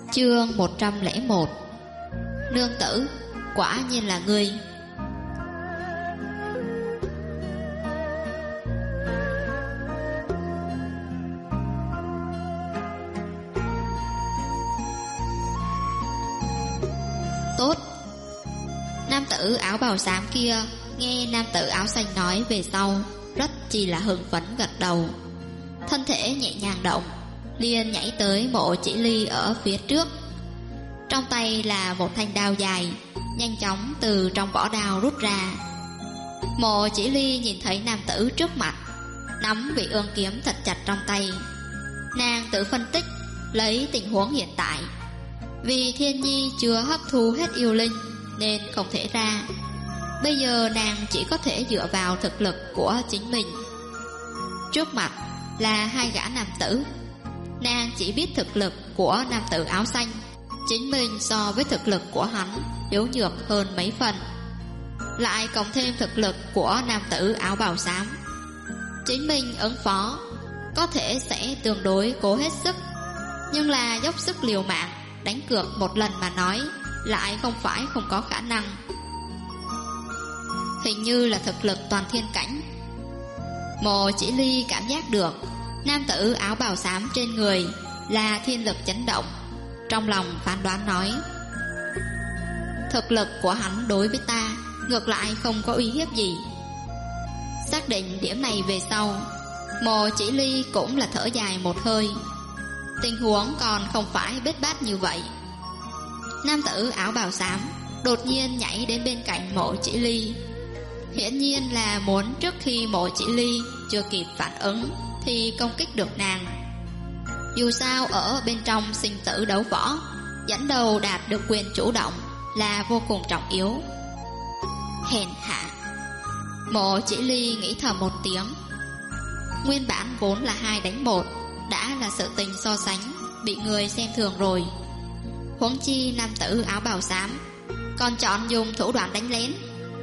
Chương 101. Nương tử, quả nhiên là ngươi. Tốt. Nam tử áo bào xám kia nghe nam tử áo xanh nói về sau, rất chỉ là hưng phấn gật đầu. Thân thể nhẹ nhàng động, liền nhảy tới mộ chỉ ly ở phía trước. Trong tay là một thanh đao dài, nhanh chóng từ trong vỏ đao rút ra. Mộ chỉ ly nhìn thấy nam tử trước mặt, nắm vị ương kiếm thật chặt trong tay. Nàng tự phân tích lấy tình huống hiện tại. Vì Thiên Nhi chưa hấp thu hết yêu linh nên không thể ra. Bây giờ nàng chỉ có thể dựa vào thực lực của chính mình. Trước mặt là hai gã nam tử. Nàng chỉ biết thực lực của nam tử áo xanh, chính mình so với thực lực của hắn yếu nhược hơn mấy phần, lại cộng thêm thực lực của nam tử áo bào xám. Chính mình ứng phó có thể sẽ tương đối cố hết sức, nhưng là dốc sức liều mạng đánh cược một lần mà nói lại không phải không có khả năng. Hình như là thực lực toàn thiên cảnh. Mộ chỉ ly cảm giác được nam tử áo bào xám trên người là thiên lực chấn động, trong lòng phán đoán nói, thực lực của hắn đối với ta ngược lại không có uy hiếp gì. Xác định điểm này về sau, Mộ chỉ ly cũng là thở dài một hơi. Tình huống còn không phải bết bát như vậy. Nam tử áo bào xám đột nhiên nhảy đến bên cạnh Mộ chỉ ly, hiển nhiên là muốn trước khi Mộ chỉ ly chưa kịp phản ứng thì công kích được nàng. Dù sao ở bên trong sinh tử đấu võ, dẫn đầu đạt được quyền chủ động là vô cùng trọng yếu. Hèn hạ. Mộ chỉ ly nghĩ thầm một tiếng. Nguyên bản vốn là 2 đánh 1, đã là sự tình so sánh bị người xem thường rồi. Huống chi nam tử áo bào xám còn chọn dùng thủ đoạn đánh lén.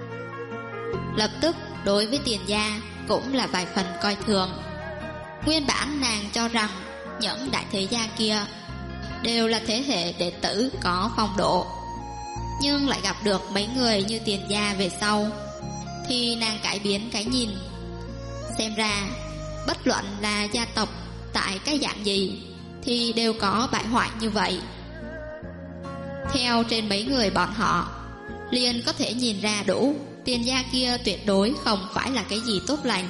Lập tức đối với Tiền gia cũng là vài phần coi thường. Nguyên bản nàng cho rằng những đại thế gia kia đều là thế hệ đệ tử có phong độ, nhưng lại gặp được mấy người như Tiền gia về sau thì nàng cải biến cái nhìn. Xem ra bất luận là gia tộc tại cái dạng gì thì đều có bại hoại như vậy. Theo trên mấy người bọn họ liền có thể nhìn ra đủ Tiền gia kia tuyệt đối không phải là cái gì tốt lành.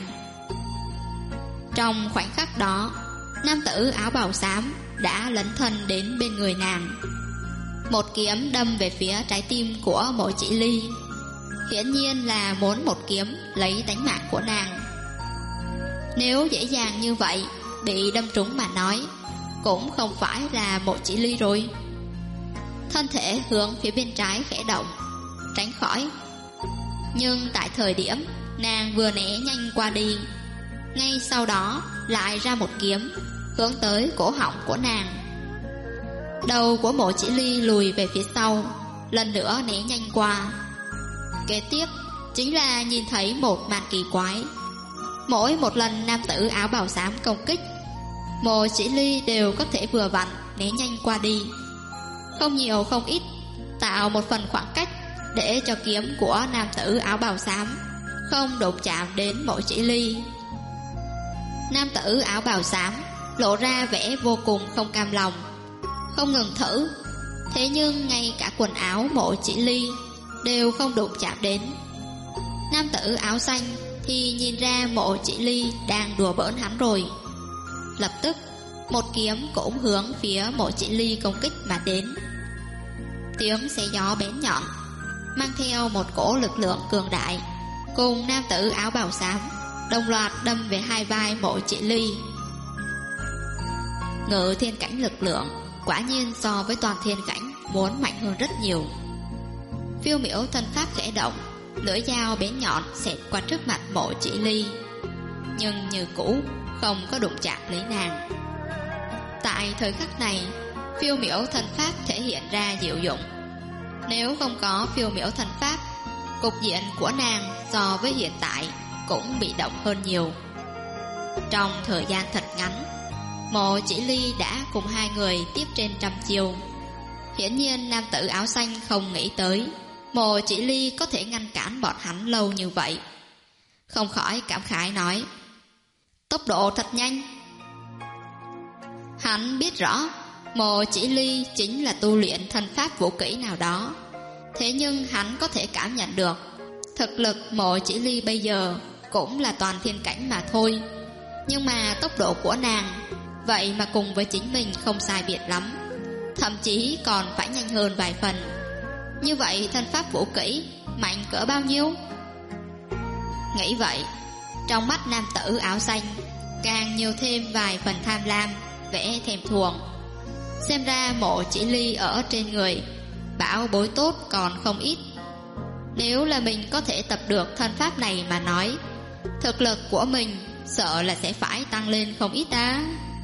Trong khoảnh khắc đó, nam tử áo bào xám đã lấn thân đến bên người nàng, một kiếm đâm về phía trái tim của Mộ chỉ ly, hiển nhiên là muốn một kiếm lấy tánh mạng của nàng. Nếu dễ dàng như vậy bị đâm trúng mà nói, cũng không phải là Mộ chỉ ly rồi. Thân thể hướng phía bên trái khẽ động, tránh khỏi. Nhưng tại thời điểm nàng vừa né nhanh qua đi, ngay sau đó lại ra một kiếm hướng tới cổ họng của nàng. Đầu của Mộ chỉ ly lùi về phía sau, lần nữa né nhanh qua. Kế tiếp chính là nhìn thấy một màn kỳ quái. Mỗi một lần nam tử áo bào xám công kích, Mộ chỉ ly đều có thể vừa vặn né nhanh qua đi, không nhiều không ít, tạo một phần khoảng cách để cho kiếm của nam tử áo bào xám không đụng chạm đến Mộ chỉ ly. Nam tử áo bào xám lộ ra vẻ vô cùng không cam lòng, không ngừng thử. Thế nhưng ngay cả quần áo Mộ chỉ ly đều không đụng chạm đến. Nam tử áo xanh thì nhìn ra Mộ chỉ ly đang đùa bỡn hắn rồi. Lập tức một kiếm cũng hướng phía Mộ chỉ ly công kích mà đến. Tiếng xé gió bén nhọn mang theo một cỗ lực lượng cường đại, cùng nam tử áo bào xám đồng loạt đâm về hai vai Mộ chỉ ly. Ngự thiên cảnh lực lượng quả nhiên so với toàn thiên cảnh muốn mạnh hơn rất nhiều. Phiêu miểu thân pháp khẽ động, lưỡi dao bén nhọn xẹt qua trước mặt Mộ chỉ ly, nhưng như cũ không có đụng chạm lấy nàng. Tại thời khắc này, phiêu miểu thân pháp thể hiện ra diệu dụng. Nếu không có phiêu miểu thân pháp, cục diện của nàng so với hiện tại cũng bị động hơn nhiều. Trong thời gian thật ngắn, Mộ chỉ ly đã cùng hai người tiếp trên trăm chiêu, Hiển nhiên nam tử áo xanh không nghĩ tới Mộ Chỉ Ly có thể ngăn cản bọn hắn lâu như vậy. Không khỏi cảm khái nói: tốc độ thật nhanh. Hắn biết rõ Mộ Chỉ Ly chính là tu luyện thân pháp vũ kỹ nào đó, thế nhưng hắn có thể cảm nhận được thực lực Mộ Chỉ Ly bây giờ cũng là toàn thiên cảnh mà thôi. Nhưng mà tốc độ của nàng vậy mà cùng với chính mình không sai biệt lắm, thậm chí còn phải nhanh hơn vài phần. Như vậy thân pháp vũ kỹ mạnh cỡ bao nhiêu? Nghĩ vậy, trong mắt nam tử áo xanh càng nhiều thêm vài phần tham lam, vẻ thèm thuồng. Xem ra Mộ Chỉ Ly ở trên người bảo bối tốt còn không ít. Nếu là mình có thể tập được thân pháp này mà nói, thực lực của mình sợ là sẽ phải tăng lên không ít ta.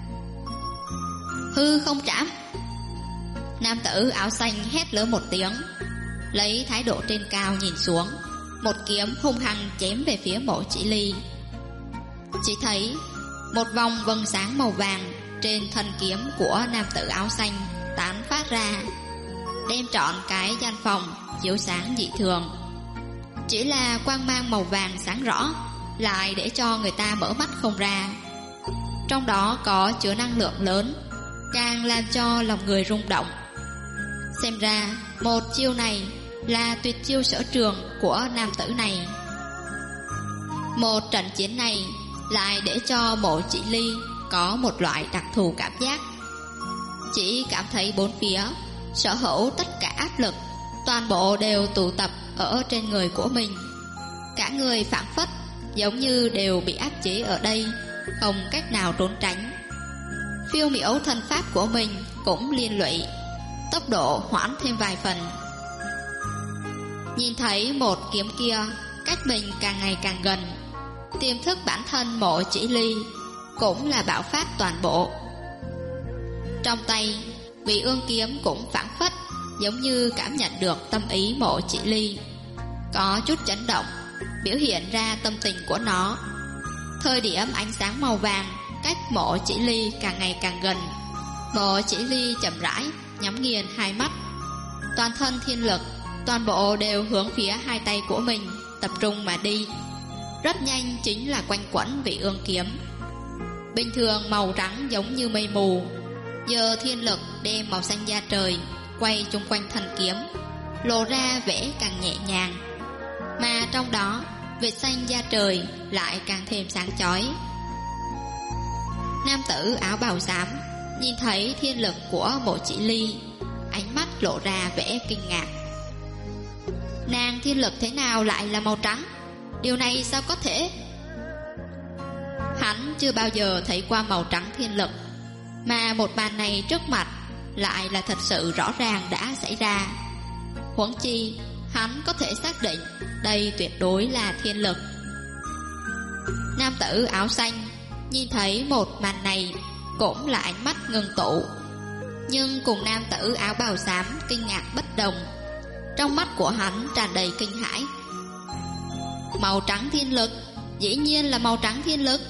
Hư không trảm. Nam tử áo xanh hét lớn một tiếng, lấy thái độ trên cao nhìn xuống, một kiếm hung hăng chém về phía Mộ Chỉ Ly. Chỉ thấy một vòng vầng sáng màu vàng trên thân kiếm của nam tử áo xanh tán phát ra, đem trọn cái gian phòng chiếu sáng dị thường. Chỉ là quang mang màu vàng sáng rõ lại để cho người ta mở mắt không ra. Trong đó có chứa năng lượng lớn, càng làm cho lòng người rung động. Xem ra một chiêu này là tuyệt chiêu sở trường của nam tử này. Một trận chiến này lại để cho Mộ Chỉ Ly có một loại đặc thù cảm giác. Chỉ cảm thấy bốn phía sở hữu tất cả áp lực toàn bộ đều tụ tập ở trên người của mình. Cả người phảng phất giống như đều bị áp chế ở đây, không cách nào trốn tránh. Phiêu miểu thân pháp của mình cũng liên lụy, tốc độ hoãn thêm vài phần. Nhìn thấy một kiếm kia cách mình càng ngày càng gần, tiềm thức bản thân Mộ Chỉ Ly cũng là bạo phát toàn bộ. Trong tay vị ương kiếm cũng phảng phất giống như cảm nhận được tâm ý Mộ Chỉ Ly, có chút chấn động, biểu hiện ra tâm tình của nó. Thời điểm ánh sáng màu vàng cách Mộ Chỉ Ly càng ngày càng gần, Mộ Chỉ Ly chậm rãi nhắm nghiền hai mắt, toàn thân thiên lực toàn bộ đều hướng phía hai tay của mình tập trung mà đi. Rất nhanh chính là quanh quẩn vị ương kiếm. Bình thường màu trắng giống như mây mù, giờ thiên lực đem màu xanh da trời quay chung quanh thân kiếm, lộ ra vẻ càng nhẹ nhàng. Mà trong đó vệt xanh da trời lại càng thêm sáng chói. Nam tử áo bào xám nhìn thấy thiên lực của Mộ Chỉ Ly, ánh mắt lộ ra vẻ kinh ngạc. Nàng thiên lực thế nào lại là màu trắng? Điều này sao có thể? Hắn chưa bao giờ thấy qua màu trắng thiên lực, mà một màn này trước mặt lại là thật sự rõ ràng đã xảy ra. Huống chi hắn có thể xác định đây tuyệt đối là thiên lực. Nam tử áo xanh nhìn thấy một màn này cũng là ánh mắt ngưng tụ, nhưng cùng nam tử áo bào xám kinh ngạc bất đồng. Trong mắt của hắn tràn đầy kinh hãi. Màu trắng thiên lực, dĩ nhiên là màu trắng thiên lực.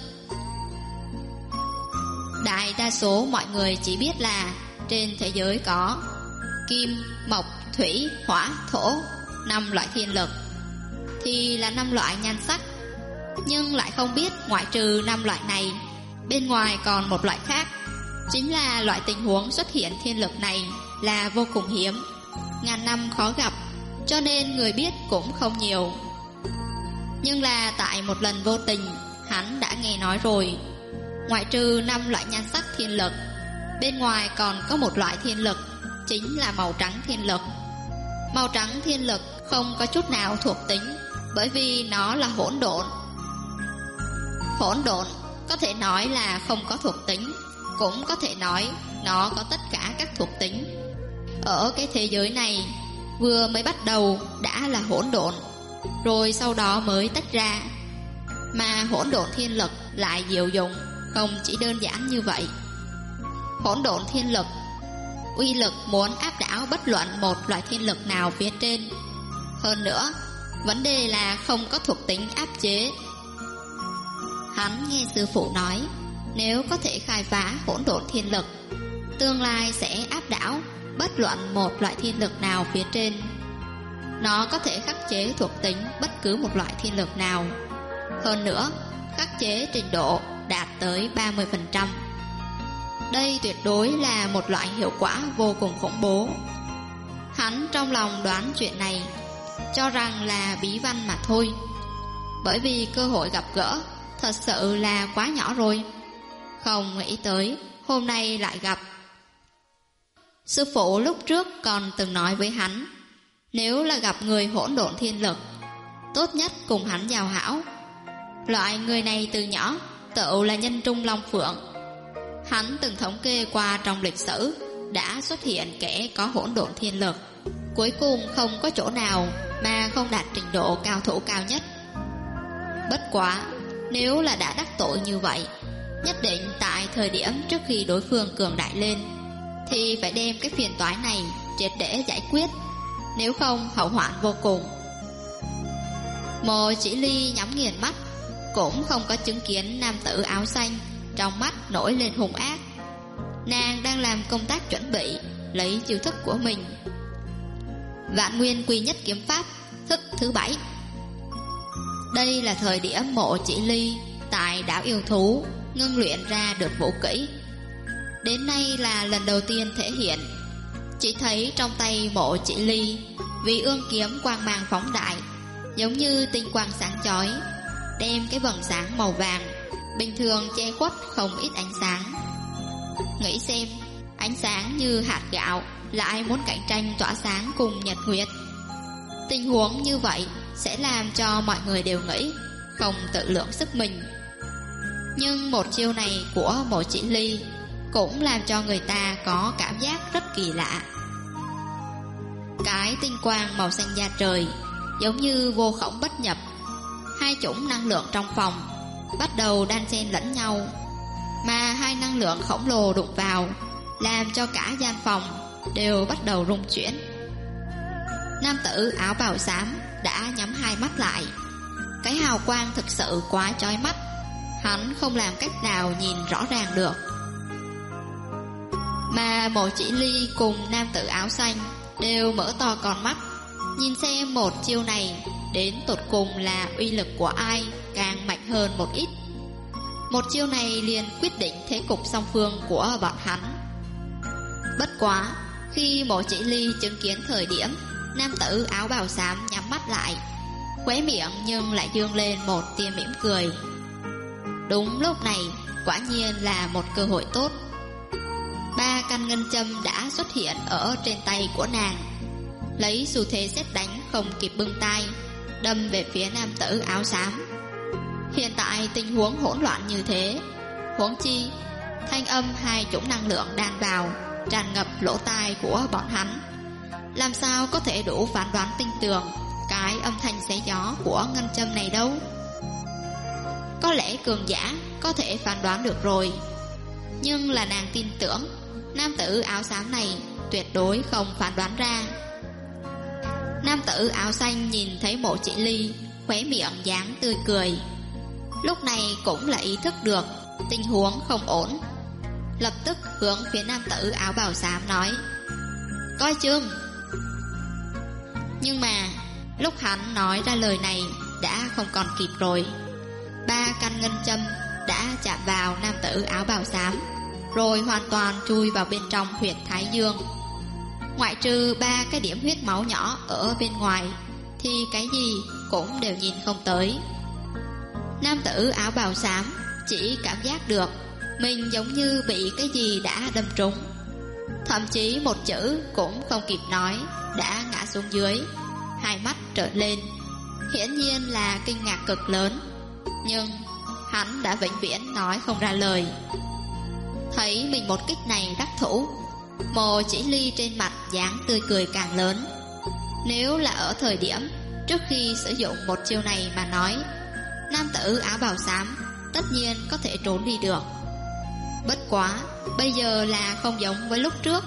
Đại đa số mọi người chỉ biết là trên thế giới có kim, mộc, thủy, hỏa, thổ 5 loại thiên lực, thì là 5 loại nhan sắc. Nhưng lại không biết ngoại trừ 5 loại này, bên ngoài còn một loại khác, chính là loại tình huống xuất hiện thiên lực này là vô cùng hiếm, ngàn năm khó gặp, cho nên người biết cũng không nhiều. Nhưng là tại một lần vô tình, hắn đã nghe nói rồi. Ngoại trừ 5 loại nhan sắc thiên lực, bên ngoài còn có một loại thiên lực, chính là màu trắng thiên lực. Màu trắng thiên lực không có chút nào thuộc tính, bởi vì nó là hỗn độn. Hỗn độn có thể nói là không có thuộc tính, cũng có thể nói nó có tất cả các thuộc tính. Ở cái thế giới này, vừa mới bắt đầu đã là hỗn độn, rồi sau đó mới tách ra. Mà hỗn độn thiên lực lại diệu dụng, không chỉ đơn giản như vậy. Hỗn độn thiên lực uy lực muốn áp đảo bất luận một loại thiên lực nào phía trên. Hơn nữa, vấn đề là không có thuộc tính áp chế. Hắn nghe sư phụ nói, nếu có thể khai phá hỗn độn thiên lực, tương lai sẽ áp đảo bất luận một loại thiên lực nào phía trên. Nó có thể khắc chế thuộc tính bất cứ một loại thiên lực nào. Hơn nữa, khắc chế trình độ đạt tới 30%. Đây tuyệt đối là một loại hiệu quả vô cùng khủng bố. Hắn trong lòng đoán chuyện này, cho rằng là bí văn mà thôi, bởi vì cơ hội gặp gỡ thật sự là quá nhỏ rồi. Không nghĩ tới hôm nay lại gặp. Sư phụ lúc trước còn từng nói với hắn, nếu là gặp người hỗn độn thiên lực, tốt nhất cùng hắn giao hảo. Loại người này từ nhỏ tựu là nhân trung long phượng. Hắn từng thống kê qua trong lịch sử, đã xuất hiện kẻ có hỗn độn thiên lực, cuối cùng không có chỗ nào mà không đạt trình độ cao thủ cao nhất. Bất quá, nếu là đã đắc tội như vậy, nhất định tại thời điểm trước khi đối phương cường đại lên, thì phải đem cái phiền toái này triệt để giải quyết, nếu không hậu hoạn vô cùng. Mộ Chỉ Ly nhắm nghiền mắt, cũng không có chứng kiến nam tử áo xanh trong mắt nổi lên hung ác. Nàng đang làm công tác chuẩn bị lấy chiêu thức của mình. Vạn Nguyên Quy Nhất Kiếm Pháp thức thứ 7. Đây là thời điểm Mộ Chỉ Ly tại đảo yêu thú ngưng luyện ra được vũ kỹ. Đến nay là lần đầu tiên thể hiện. Chỉ thấy trong tay Mộ Chỉ Ly, vì ương kiếm quang mang phóng đại, giống như tinh quang sáng chói, đem cái vầng sáng màu vàng bình thường che khuất không ít ánh sáng. Nghĩ xem, ánh sáng như hạt gạo lại muốn cạnh tranh tỏa sáng cùng nhật nguyệt. Tình huống như vậy sẽ làm cho mọi người đều nghĩ không tự lượng sức mình. Nhưng một chiêu này của Mộ Chỉ Ly cũng làm cho người ta có cảm giác rất kỳ lạ. Cái tinh quang màu xanh da trời giống như vô khổng bất nhập. Hai chủng năng lượng trong phòng bắt đầu đan xen lẫn nhau, mà hai năng lượng khổng lồ đụng vào làm cho cả gian phòng đều bắt đầu rung chuyển. Nam tử áo bào xám đã nhắm hai mắt lại. Cái hào quang thực sự quá chói mắt, hắn không làm cách nào nhìn rõ ràng được. Mà Mộ Chỉ Ly cùng nam tử áo xanh đều mở to con mắt, nhìn xem một chiêu này đến tột cùng là uy lực của ai càng mạnh hơn một ít. Một chiêu này liền quyết định thế cục song phương của bọn hắn. Bất quá, khi Mộ Chỉ Ly chứng kiến thời điểm nam tử áo bào xám nhắm mắt lại, khóe miệng nhưng lại dương lên một tia mỉm cười. Đúng lúc này, quả nhiên là một cơ hội tốt. 3 căn ngân châm đã xuất hiện ở trên tay của nàng, lấy xu thế sét đánh không kịp bưng tay, đâm về phía nam tử áo xám. Hiện tại tình huống hỗn loạn như thế, huống chi thanh âm hai chủng năng lượng đan vào tràn ngập lỗ tai của bọn hắn, làm sao có thể đủ phán đoán tinh tường cái âm thanh xé gió của ngân châm này đâu. Có lẽ cường giả có thể phán đoán được rồi, nhưng là nàng tin tưởng nam tử áo xám này tuyệt đối không phán đoán ra. Nam tử áo xanh nhìn thấy Mộ Chỉ Ly, khóe miệng dáng tươi cười. Lúc này cũng là ý thức được tình huống không ổn, lập tức hướng phía nam tử áo bào xám nói: coi chừng. Nhưng mà lúc hắn nói ra lời này đã không còn kịp rồi. 3 căn ngân châm đã chạm vào nam tử áo bào xám, rồi hoàn toàn chui vào bên trong huyệt thái dương. Ngoại trừ 3 cái điểm huyết máu nhỏ ở bên ngoài thì cái gì cũng đều nhìn không tới. Nam tử áo bào xám chỉ cảm giác được mình giống như bị cái gì đã đâm trúng, thậm chí một chữ cũng không kịp nói đã ngã xuống dưới, hai mắt trợn lên, hiển nhiên là kinh ngạc cực lớn. Nhưng hắn đã vĩnh viễn nói không ra lời. Thấy mình một kích này đắc thủ, Mộ Chỉ Ly trên mặt dáng tươi cười càng lớn. Nếu là ở thời điểm trước khi sử dụng một chiêu này mà nói, nam tử áo bào xám tất nhiên có thể trốn đi được. Bất quá bây giờ là không giống với lúc trước.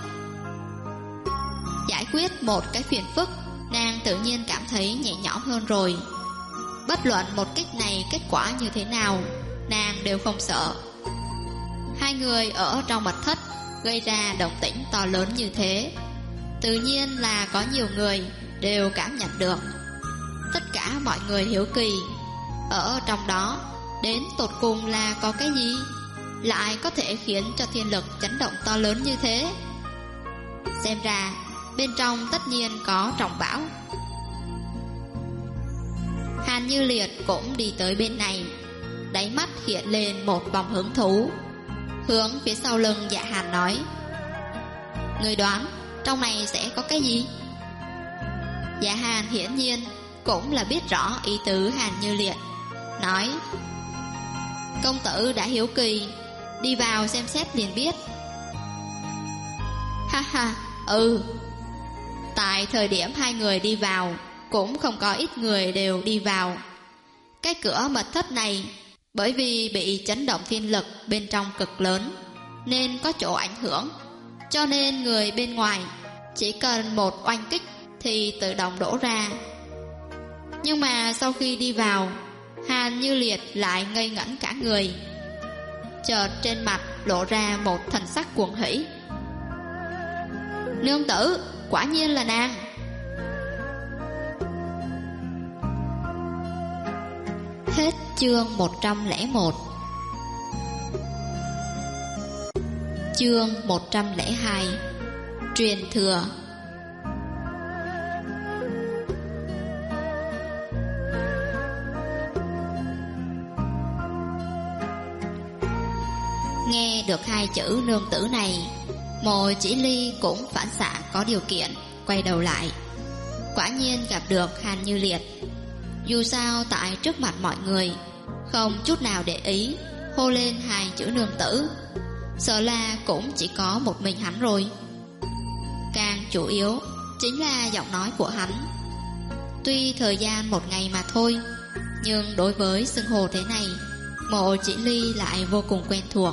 Giải quyết một cái phiền phức, nàng tự nhiên cảm thấy nhẹ nhõm hơn rồi. Bất luận một kích này kết quả như thế nào, nàng đều không sợ. Hai người ở trong mật thất gây ra động tĩnh to lớn như thế, tự nhiên là có nhiều người đều cảm nhận được. Tất cả mọi người hiếu kỳ, ở trong đó đến tột cùng là có cái gì lại có thể khiến cho thiên lực chấn động to lớn như thế. Xem ra bên trong tất nhiên có trọng bão. Hàn Như Liệt cũng đi tới bên này, đáy mắt hiện lên một vòng hứng thú, hướng phía sau lưng Dạ Hàn nói: người đoán trong này sẽ có cái gì? Dạ Hàn hiển nhiên cũng là biết rõ ý tứ Hàn Như Liệt, nói: công tử đã hiếu kỳ, đi vào xem xét liền biết. Ha ha, Tại thời điểm hai người đi vào, cũng không có ít người đều đi vào. Cái cửa mật thất này bởi vì bị chấn động thiên lực bên trong cực lớn nên có chỗ ảnh hưởng, cho nên người bên ngoài chỉ cần một oanh kích thì tự động đổ ra. Nhưng mà sau khi đi vào, Hàn Như Liệt lại ngây ngẩn cả người, chợt trên mặt lộ ra một thần sắc cuồng hỉ. Nương tử, quả nhiên là nàng. Hết chương 101. Chương 102. Truyền thừa. Nghe được hai chữ nương tử này, Mộ Chỉ Ly cũng phản xạ có điều kiện quay đầu lại. Quả nhiên gặp được Hàn Như Liệt. Dù sao tại trước mặt mọi người không chút nào để ý hô lên hai chữ nương tử, sợ là cũng chỉ có một mình hắn rồi. Càng chủ yếu chính là giọng nói của hắn. Tuy thời gian một ngày mà thôi, nhưng đối với xưng hô thế này, Mộ Chỉ Ly lại vô cùng quen thuộc.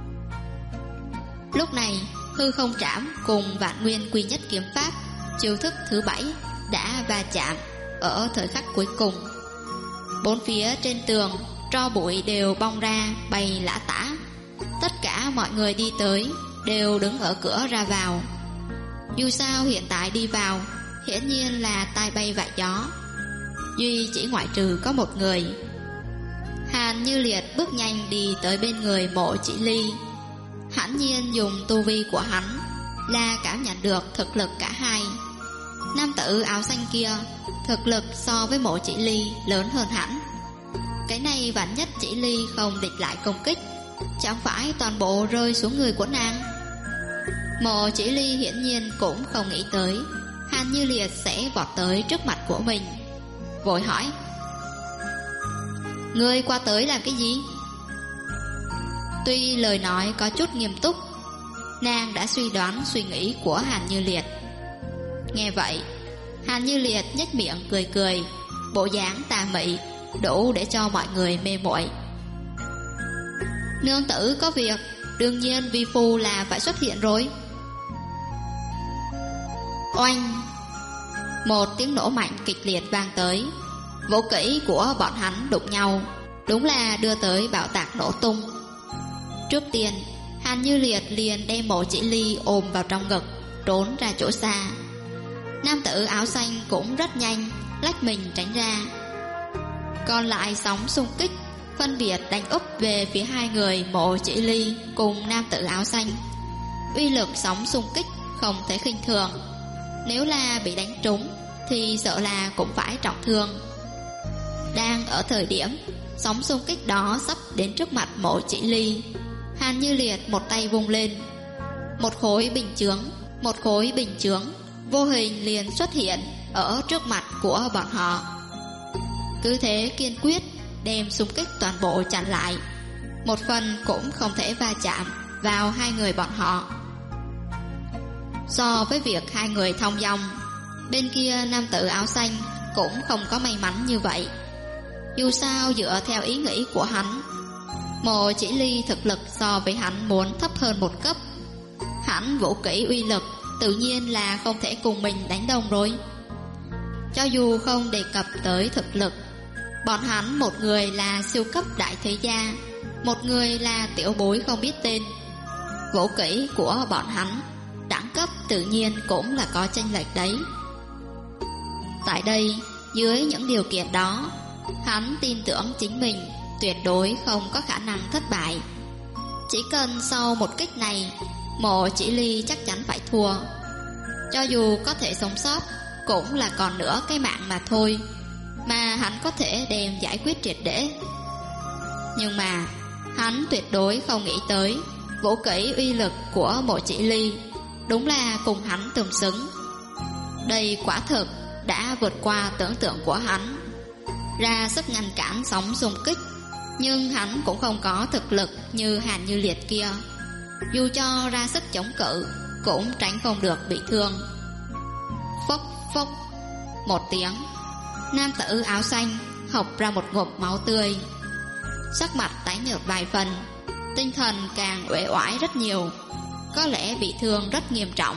Lúc này hư không trảm cùng Vạn Nguyên Quy Nhất kiếm pháp chiêu thức thứ 7 đã va chạm ở thời khắc cuối cùng. Bốn phía trên tường tro bụi đều bong ra bay lả tả. Tất cả mọi người đi tới đều đứng ở cửa ra vào. Dù sao hiện tại đi vào hiển nhiên là tai bay vạ gió, duy chỉ ngoại trừ có một người. Hàn Như Liệt bước nhanh đi tới bên người Mộ Chỉ Ly. Hẳn nhiên dùng tu vi của hắn là cảm nhận được thực lực cả hai. Nam tử áo xanh kia thực lực so với Mộ Chỉ Ly lớn hơn hẳn. Cái này vạn nhất Chỉ Ly không địch lại công kích, chẳng phải toàn bộ rơi xuống người của nàng. Mộ Chỉ Ly hiển nhiên cũng không nghĩ tới Hàn Như Liệt sẽ vọt tới trước mặt của mình, vội hỏi: ngươi qua tới làm cái gì? Tuy lời nói có chút nghiêm túc, nàng đã suy đoán suy nghĩ của Hàn Như Liệt. Nghe vậy, Hàn Như Liệt nhếch miệng cười cười, bộ dáng tà mị đủ để cho mọi người mê muội. Nương tử có việc, đương nhiên vi phu là phải xuất hiện rồi. Oanh! Một tiếng nổ mạnh kịch liệt vang tới. Vũ kỹ của bọn hắn đụng nhau, đúng là đưa tới bạo tạc nổ tung. Trước tiên, Hàn Như Liệt liền đem Mộ Chỉ Ly ôm vào trong ngực, trốn ra chỗ xa. Nam tử áo xanh cũng rất nhanh lách mình tránh ra. Còn lại sóng xung kích phân biệt đánh úp về phía hai người Mộ Chỉ Ly cùng nam tử áo xanh. Uy lực sóng xung kích không thể khinh thường, nếu là bị đánh trúng thì sợ là cũng phải trọng thương. Đang ở thời điểm sóng xung kích đó sắp đến trước mặt Mộ Chỉ Ly, Hàn Như Liệt một tay vung lên, một khối bình chướng vô hình liền xuất hiện ở trước mặt của bọn họ. Cứ thế kiên quyết đem xung kích toàn bộ chặn lại, một phần cũng không thể va chạm vào hai người bọn họ. So với việc hai người thông dong, bên kia nam tử áo xanh cũng không có may mắn như vậy. Dù sao dựa theo ý nghĩ của hắn, Mộ Chỉ Ly thực lực so với hắn muốn thấp hơn một cấp. Hắn vũ kỹ uy lực tự nhiên là không thể cùng mình đánh đồng rồi. Cho dù không đề cập tới thực lực, bọn hắn một người là siêu cấp đại thế gia, một người là tiểu bối không biết tên. Vũ kỹ của bọn hắn đẳng cấp tự nhiên cũng là có chênh lệch đấy. Tại đây, dưới những điều kiện đó, hắn tin tưởng chính mình tuyệt đối không có khả năng thất bại. Chỉ cần sau một kích này, Mộ Chỉ Ly chắc chắn phải thua. Cho dù có thể sống sót, cũng là còn nửa cái mạng mà thôi, mà hắn có thể đem giải quyết triệt để. Nhưng mà hắn tuyệt đối không nghĩ tới vũ kỹ uy lực của Mộ Chỉ Ly đúng là cùng hắn tương xứng. Đây quả thực đã vượt qua tưởng tượng của hắn, ra sức ngăn cản sóng xung kích. Nhưng hắn cũng không có thực lực như Hàn Như Liệt kia, dù cho ra sức chống cự cũng tránh không được bị thương. Phốc phốc một tiếng, nam tử áo xanh hộc ra một ngụm máu tươi, sắc mặt tái nhợt vài phần, tinh thần càng uể oải rất nhiều, có lẽ bị thương rất nghiêm trọng.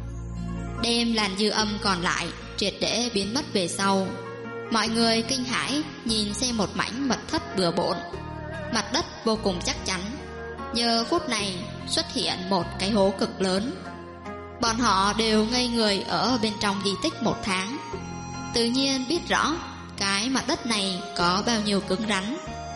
Đêm làn dư âm còn lại triệt để biến mất về sau, mọi người kinh hãi nhìn xem một mảnh mật thất bừa bộn, mặt đất vô cùng chắc chắn. Giờ phút này xuất hiện một cái hố cực lớn. Bọn họ đều ngây người ở bên trong di tích một tháng, tự nhiên biết rõ cái mặt đất này có bao nhiêu cứng rắn.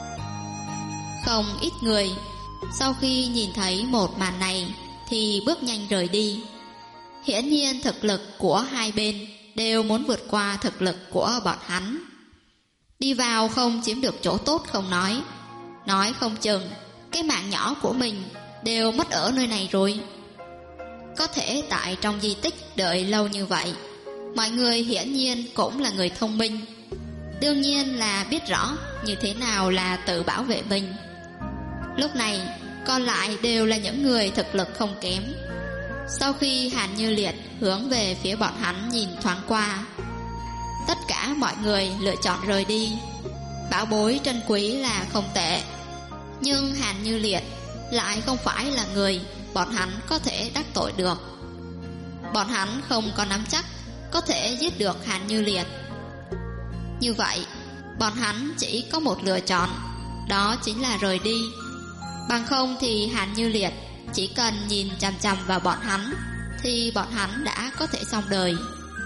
Không ít người sau khi nhìn thấy một màn này thì bước nhanh rời đi. Hiển nhiên thực lực của hai bên đều muốn vượt qua thực lực của bọn hắn. Đi vào không chiếm được chỗ tốt không nói không chừng cái mạng nhỏ của mình đều mất ở nơi này rồi. Có thể tại trong di tích đợi lâu như vậy, mọi người hiển nhiên cũng là người thông minh, đương nhiên là biết rõ như thế nào là tự bảo vệ mình. Lúc này còn lại đều là những người thực lực không kém. Sau khi Hàn Như Liệt hướng về phía bọn hắn nhìn thoáng qua, tất cả mọi người lựa chọn rời đi. Bảo bối trân quý là không tệ, nhưng Hàn Như Liệt lại không phải là người bọn hắn có thể đắc tội được. Bọn hắn không có nắm chắc có thể giết được Hàn Như Liệt. Như vậy bọn hắn chỉ có một lựa chọn, đó chính là rời đi. Bằng không thì Hàn Như Liệt chỉ cần nhìn chằm chằm vào bọn hắn thì bọn hắn đã có thể xong đời.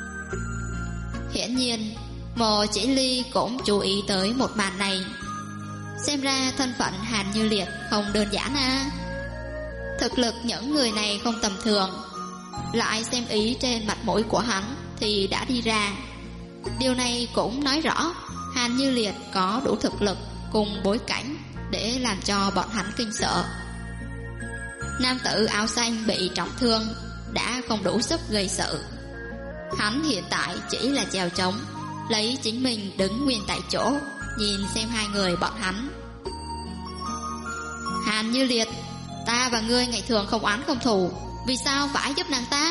Hiển nhiên Mộ Chỉ Ly cũng chú ý tới một màn này. Xem ra thân phận Hàn Như Liệt không đơn giản à. Thực lực những người này không tầm thường, lại xem ý trên mặt mũi của hắn thì đã đi ra. Điều này cũng nói rõ Hàn Như Liệt có đủ thực lực cùng bối cảnh để làm cho bọn hắn kinh sợ. Nam tử áo xanh bị trọng thương đã không đủ sức gây sự. Hắn hiện tại chỉ là chèo trống, lấy chính mình đứng nguyên tại chỗ, nhìn xem hai người bọn hắn. Hàn Như Liệt, ta và ngươi ngày thường không oán không thù, vì sao phải giúp nàng ta?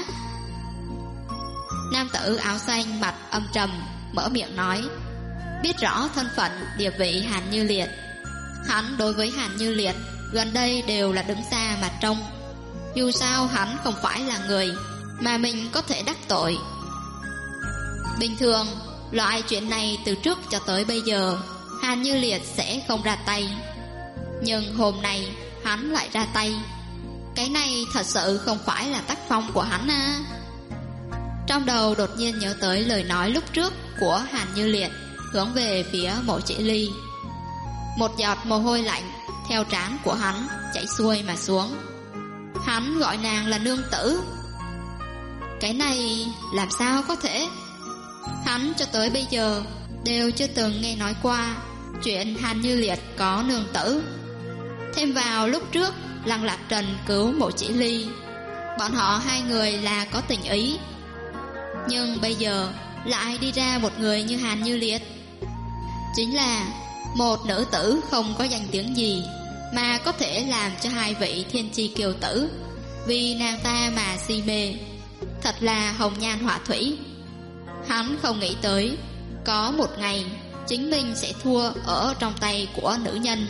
Nam tử áo xanh mặt âm trầm mở miệng nói. Biết rõ thân phận địa vị Hàn Như Liệt, hắn đối với Hàn Như Liệt gần đây đều là đứng xa mà trông. Dù sao hắn không phải là người mà mình có thể đắc tội. Bình thường loại chuyện này từ trước cho tới bây giờ Hàn Như Liệt sẽ không ra tay, nhưng hôm nay hắn lại ra tay. Cái này thật sự không phải là tác phong của hắn à. Trong đầu đột nhiên nhớ tới lời nói lúc trước của Hàn Như Liệt, hướng về phía Mộ Chỉ Ly. Một giọt mồ hôi lạnh theo trán của hắn chảy xuôi mà xuống. Hắn gọi nàng là nương tử. Cái này làm sao có thể? Hắn cho tới bây giờ đều chưa từng nghe nói qua chuyện Hàn Như Liệt có nương tử. Thêm vào lúc trước Lăng Lạc Trần cứu Mộ Chỉ Ly, bọn họ hai người là có tình ý. Nhưng bây giờ lại đi ra một người như Hàn Như Liệt, chính là một nữ tử không có danh tiếng gì mà có thể làm cho hai vị thiên chi kiều tử vì nàng ta mà si mê. Thật là hồng nhan họa thủy. Hắn không nghĩ tới có một ngày chính mình sẽ thua ở trong tay của nữ nhân.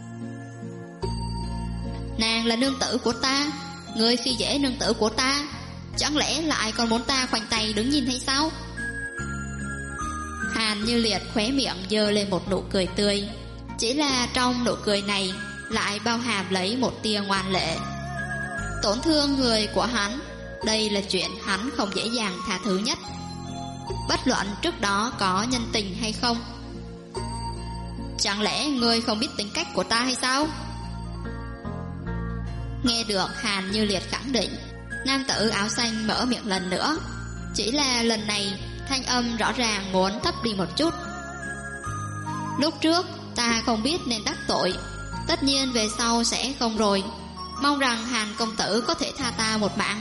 Nàng là nương tử của ta, ngươi khi dễ nương tử của ta, chẳng lẽ lại còn muốn ta khoanh tay đứng nhìn hay sao? Hàn Như Liệt khóe miệng giơ lên một nụ cười tươi, chỉ là trong nụ cười này lại bao hàm lấy một tia ngoan lệ. Tổn thương người của hắn đây là chuyện hắn không dễ dàng tha thứ nhất, bất luận trước đó có nhân tình hay không. Chẳng lẽ ngươi không biết tính cách của ta hay sao? Nghe được Hàn Như Liệt khẳng định, nam tử áo xanh mở miệng lần nữa. Chỉ là lần này thanh âm rõ ràng muốn thấp đi một chút. Lúc trước ta không biết nên đắc tội, tất nhiên về sau sẽ không rồi. Mong rằng Hàn công tử có thể tha ta một mạng.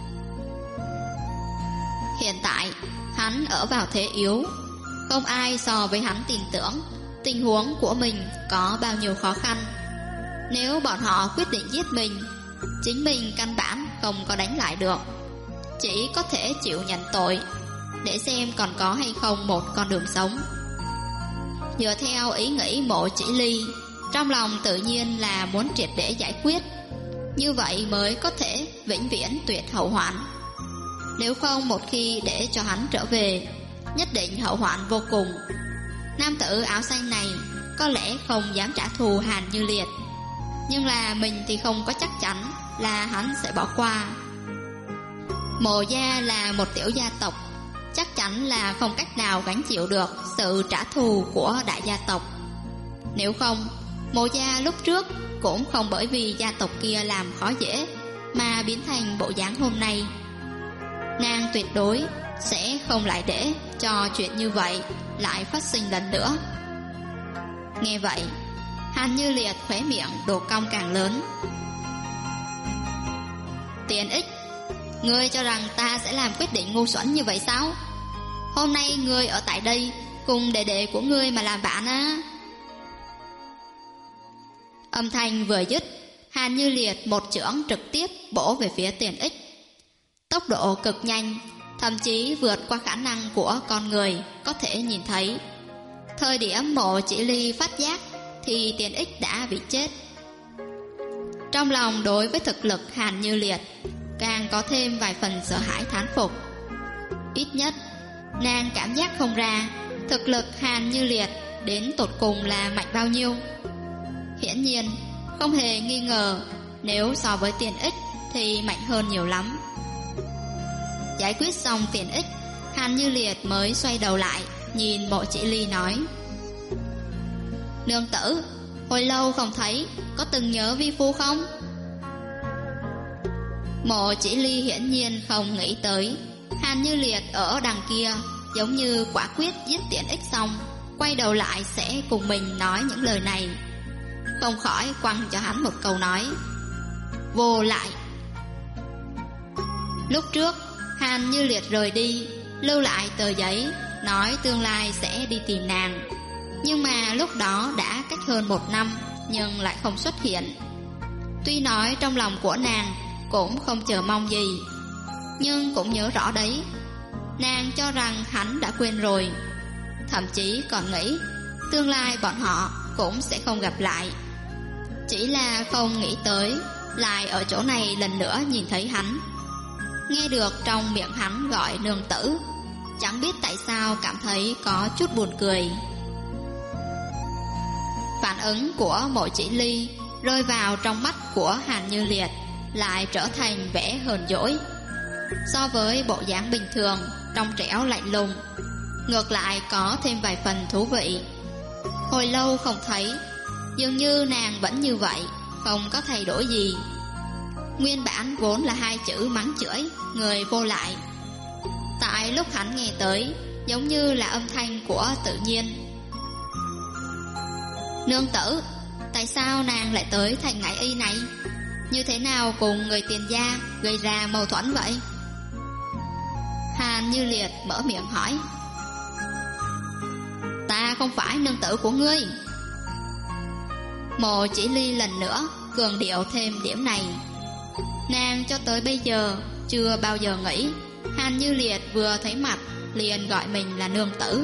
Hiện tại hắn ở vào thế yếu, không ai so với hắn tin tưởng tình huống của mình có bao nhiêu khó khăn. Nếu bọn họ quyết định giết mình, chính mình căn bản không có đánh lại được, chỉ có thể chịu nhận tội, để xem còn có hay không một con đường sống. Dựa theo ý nghĩ Mộ Chỉ Ly, trong lòng tự nhiên là muốn triệt để giải quyết, như vậy mới có thể vĩnh viễn tuyệt hậu hoạn. Nếu không, một khi để cho hắn trở về, nhất định hậu hoạn vô cùng. Nam tử áo xanh này có lẽ không dám trả thù Hàn Như Liệt, nhưng là mình thì không có chắc chắn là hắn sẽ bỏ qua. Mộ gia là một tiểu gia tộc, chắc chắn là không cách nào gánh chịu được sự trả thù của đại gia tộc. Nếu không, Mộ gia lúc trước cũng không bởi vì gia tộc kia làm khó dễ mà biến thành bộ dáng hôm nay. Nàng tuyệt đối sẽ không lại để cho chuyện như vậy lại phát sinh lần nữa. Nghe vậy, Hàn Như Liệt khóe miệng độ cong càng lớn. Tiền ích, ngươi cho rằng ta sẽ làm quyết định ngu xuẩn như vậy sao? Hôm nay ngươi ở tại đây cùng đệ đệ của ngươi mà làm bạn á. Âm thanh vừa dứt, Hàn Như Liệt một chưởng trực tiếp bổ về phía Tiền ích. Tốc độ cực nhanh, thậm chí vượt qua khả năng của con người có thể nhìn thấy. Thời điểm Mộ Chỉ Ly phát giác thì Tiền ích đã bị chết. Trong lòng đối với thực lực Hàn Như Liệt càng có thêm vài phần sợ hãi thán phục. Ít nhất nàng cảm giác không ra thực lực Hàn Như Liệt đến tột cùng là mạnh bao nhiêu. Hiển nhiên không hề nghi ngờ, nếu so với Tiền ích thì mạnh hơn nhiều lắm. Giải quyết xong Tiền ích, Hàn Như Liệt mới xoay đầu lại nhìn Mộ Chỉ Ly nói: Nương tử, hồi lâu không thấy, có từng nhớ vi phu không? Mộ Chỉ Ly hiển nhiên không nghĩ tới Hàn Như Liệt ở đằng kia giống như quả quyết giết Tiền ích xong quay đầu lại sẽ cùng mình nói những lời này, không khỏi quăng cho hắn một câu nói: vô lại. Lúc trước Hàn Như Liệt rời đi, lưu lại tờ giấy nói tương lai sẽ đi tìm nàng, nhưng mà lúc đó đã cách hơn 1 năm nhưng lại không xuất hiện. Tuy nói trong lòng của nàng cũng không chờ mong gì, nhưng cũng nhớ rõ đấy, nàng cho rằng hắn đã quên rồi, thậm chí còn nghĩ tương lai bọn họ cũng sẽ không gặp lại. Chỉ là không nghĩ tới lại ở chỗ này lần nữa nhìn thấy hắn. Nghe được trong miệng hắn gọi nương tử, chẳng biết tại sao cảm thấy có chút buồn cười. Phản ứng của Mộ Chỉ Ly rơi vào trong mắt của Hàn Như Liệt lại trở thành vẻ hờn dỗi. So với bộ dáng bình thường trong trẻo lạnh lùng, ngược lại có thêm vài phần thú vị. Hồi lâu không thấy, dường như nàng vẫn như vậy, không có thay đổi gì. Nguyên bản vốn là 2 chữ mắng chửi người vô lại, tại lúc hắn nghe tới giống như là âm thanh của tự nhiên. Nương tử, tại sao nàng lại tới thành Ngải Y này? Như thế nào cùng người Tiền gia gây ra mâu thuẫn vậy? Hàn Như Liệt mở miệng hỏi. Ta không phải nương tử của ngươi. Mộ Chỉ Ly lần nữa cường điệu thêm điểm này. Nàng cho tới bây giờ chưa bao giờ nghĩ Hàn Như Liệt vừa thấy mặt liền gọi mình là nương tử.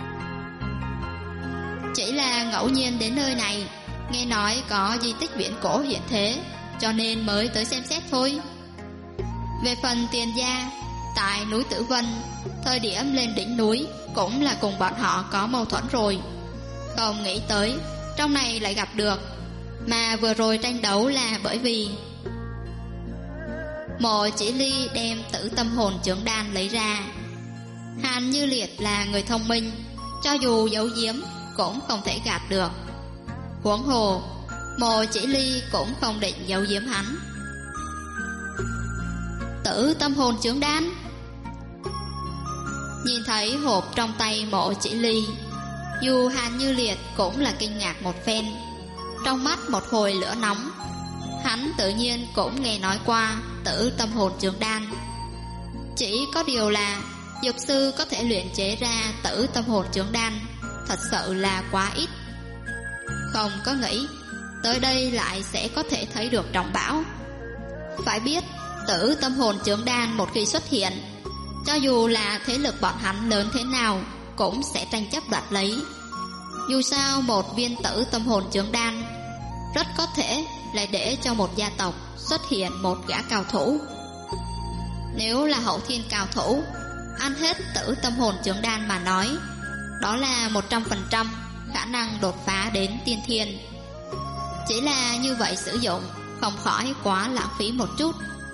Chỉ là ngẫu nhiên đến nơi này, nghe nói có di tích viễn cổ hiện thế, cho nên mới tới xem xét thôi. Về phần Tiền gia, tại núi Tử Vân, thời điểm lên đỉnh núi cũng là cùng bọn họ có mâu thuẫn rồi. Không nghĩ tới trong này lại gặp được, mà vừa rồi tranh đấu là bởi vì Mộ Chỉ Ly đem Tử Tâm Hồn Chướng Đan lấy ra. Hàn Như Liệt là người thông minh, cho dù giấu giếm cũng không thể gạt được. Huống hồ Mộ Chỉ Ly cũng không định giấu giếm hắn. Tử Tâm Hồn Chướng Đan. Nhìn thấy hộp trong tay Mộ Chỉ Ly, dù Hàn Như Liệt cũng là kinh ngạc một phen, trong mắt một hồi lửa nóng. Hắn tự nhiên cũng nghe nói qua Tử Tâm Hồn Chướng Đan, chỉ có điều là dược sư có thể luyện chế ra Tử Tâm Hồn Chướng Đan thật sự là quá ít. Không có nghĩ tới đây lại sẽ có thể thấy được trọng bảo. Phải biết Tử Tâm Hồn Chướng Đan một khi xuất hiện, cho dù là thế lực bọn hắn lớn thế nào cũng sẽ tranh chấp đoạt lấy. Dù sao một viên Tử Tâm Hồn Chướng Đan rất có thể lại để cho một gia tộc xuất hiện một gã cao thủ. Nếu là hậu thiên cao thủ ăn hết Tử Tâm Hồn Chướng Đan mà nói, đó là 100% khả năng đột phá đến tiên thiên. Chỉ là như vậy sử dụng không khỏi quá lãng phí một chút.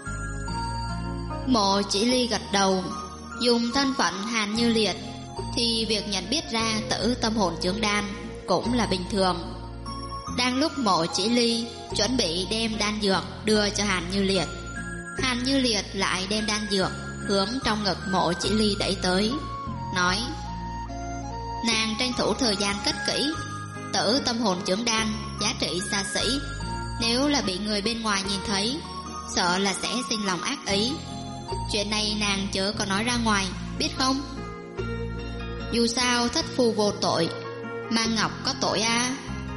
Mộ Chỉ Ly gật đầu. Dùng thân phận Hàn Như Liệt thì việc nhận biết ra Tử Tâm Hồn Chướng Đan cũng là bình thường. Đang lúc Mộ Chỉ Ly chuẩn bị đem đan dược đưa cho Hàn Như Liệt, Hàn Như Liệt lại đem đan dược hướng trong ngực Mộ Chỉ Ly đẩy tới, nói: nàng tranh thủ thời gian cất kỹ. Tử Tâm Hồn Chướng Đan giá trị xa xỉ, nếu là bị người bên ngoài nhìn thấy, sợ là sẽ sinh lòng ác ý. Chuyện này nàng chớ có nói ra ngoài, biết không? Dù sao thất phu vô tội, Mang Ngọc có tội a.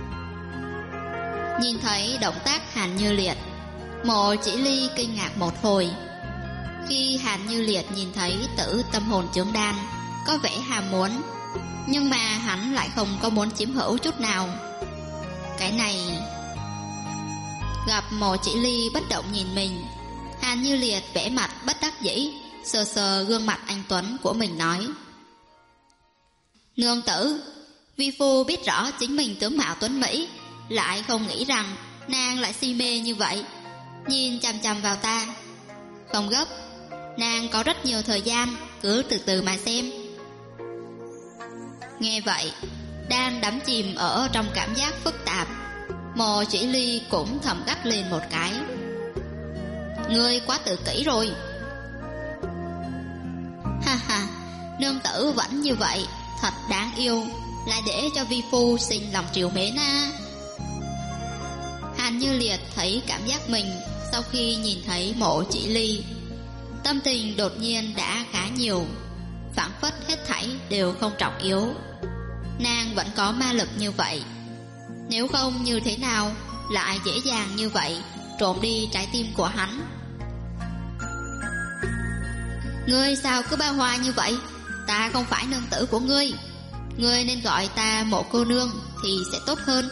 Nhìn thấy động tác Hàn Như Liệt, Mộ Chỉ Ly kinh ngạc một hồi. Khi Hàn Như Liệt nhìn thấy Tử Tâm Hồn Chướng Đan có vẻ ham muốn, nhưng mà hắn lại không có muốn chiếm hữu chút nào. Cái này... Gặp Mộ Chỉ Ly bất động nhìn mình, Hàn Như Liệt vẻ mặt bất đắc dĩ, sờ sờ gương mặt anh tuấn của mình nói: nương tử, vi phu biết rõ chính mình tướng mạo tuấn mỹ, lại không nghĩ rằng nàng lại si mê như vậy, nhìn chằm chằm vào ta. Không gấp, nàng có rất nhiều thời gian, cứ từ từ mà xem. Nghe vậy, đang đắm chìm ở trong cảm giác phức tạp, Mộ Chỉ Ly cũng thầm gắt lên một cái: ngươi quá tự kỷ rồi. Ha ha, nương tử vẫn như vậy, thật đáng yêu, lại để cho vi phu sinh lòng trìu mến a. Hàn Như Liệt thấy cảm giác mình sau khi nhìn thấy Mộ Chỉ Ly, tâm tình đột nhiên đã khá nhiều, phảng phất hết thảy đều không trọng yếu. Nàng vẫn có ma lực như vậy, nếu không như thế nào lại dễ dàng như vậy trộm đi trái tim của hắn. Ngươi sao cứ ba hoa như vậy? Ta không phải nương tử của ngươi, ngươi nên gọi ta Mộ cô nương thì sẽ tốt hơn.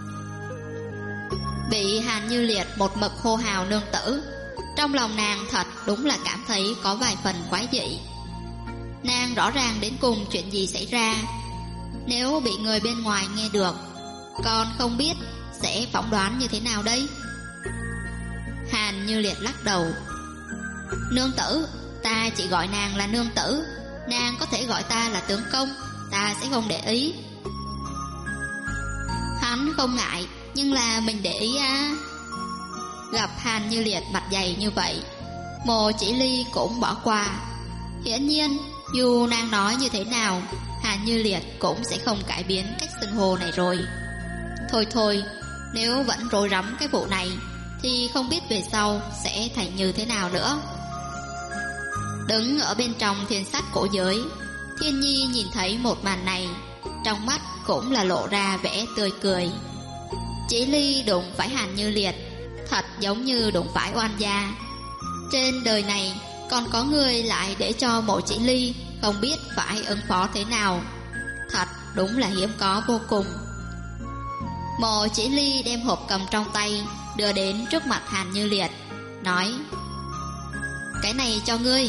Bị Hàn Như Liệt một mực hô hào nương tử, trong lòng nàng thật đúng là cảm thấy có vài phần quái dị. Nàng rõ ràng đến cùng chuyện gì xảy ra, nếu bị người bên ngoài nghe được, còn không biết sẽ phỏng đoán như thế nào đây. Hàn Như Liệt lắc đầu: nương tử, ta chỉ gọi nàng là nương tử, nàng có thể gọi ta là tướng công, ta sẽ không để ý. Hắn không ngại, nhưng là mình để ý á. Gặp Hàn Như Liệt mặt dày như vậy, Mộ Chỉ Ly cũng bỏ qua. Hiển nhiên, dù nàng nói như thế nào, Hàn Như Liệt cũng sẽ không cải biến cách xưng hô này rồi. Thôi thôi, nếu vẫn rối rắm cái vụ này thì không biết về sau sẽ thành như thế nào nữa. Đứng ở bên trong thiên sách cổ giới, Thiên Nhi nhìn thấy một màn này, trong mắt cũng là lộ ra vẻ tươi cười. Chỉ Ly đụng phải Hàn Như Liệt, thật giống như đụng phải oan gia. Trên đời này còn có người lại để cho Mộ Chỉ Ly không biết phải ứng phó thế nào, thật đúng là hiếm có vô cùng. Mộ Chỉ Ly đem hộp cầm trong tay đưa đến trước mặt Hàn Như Liệt, nói: cái này cho ngươi.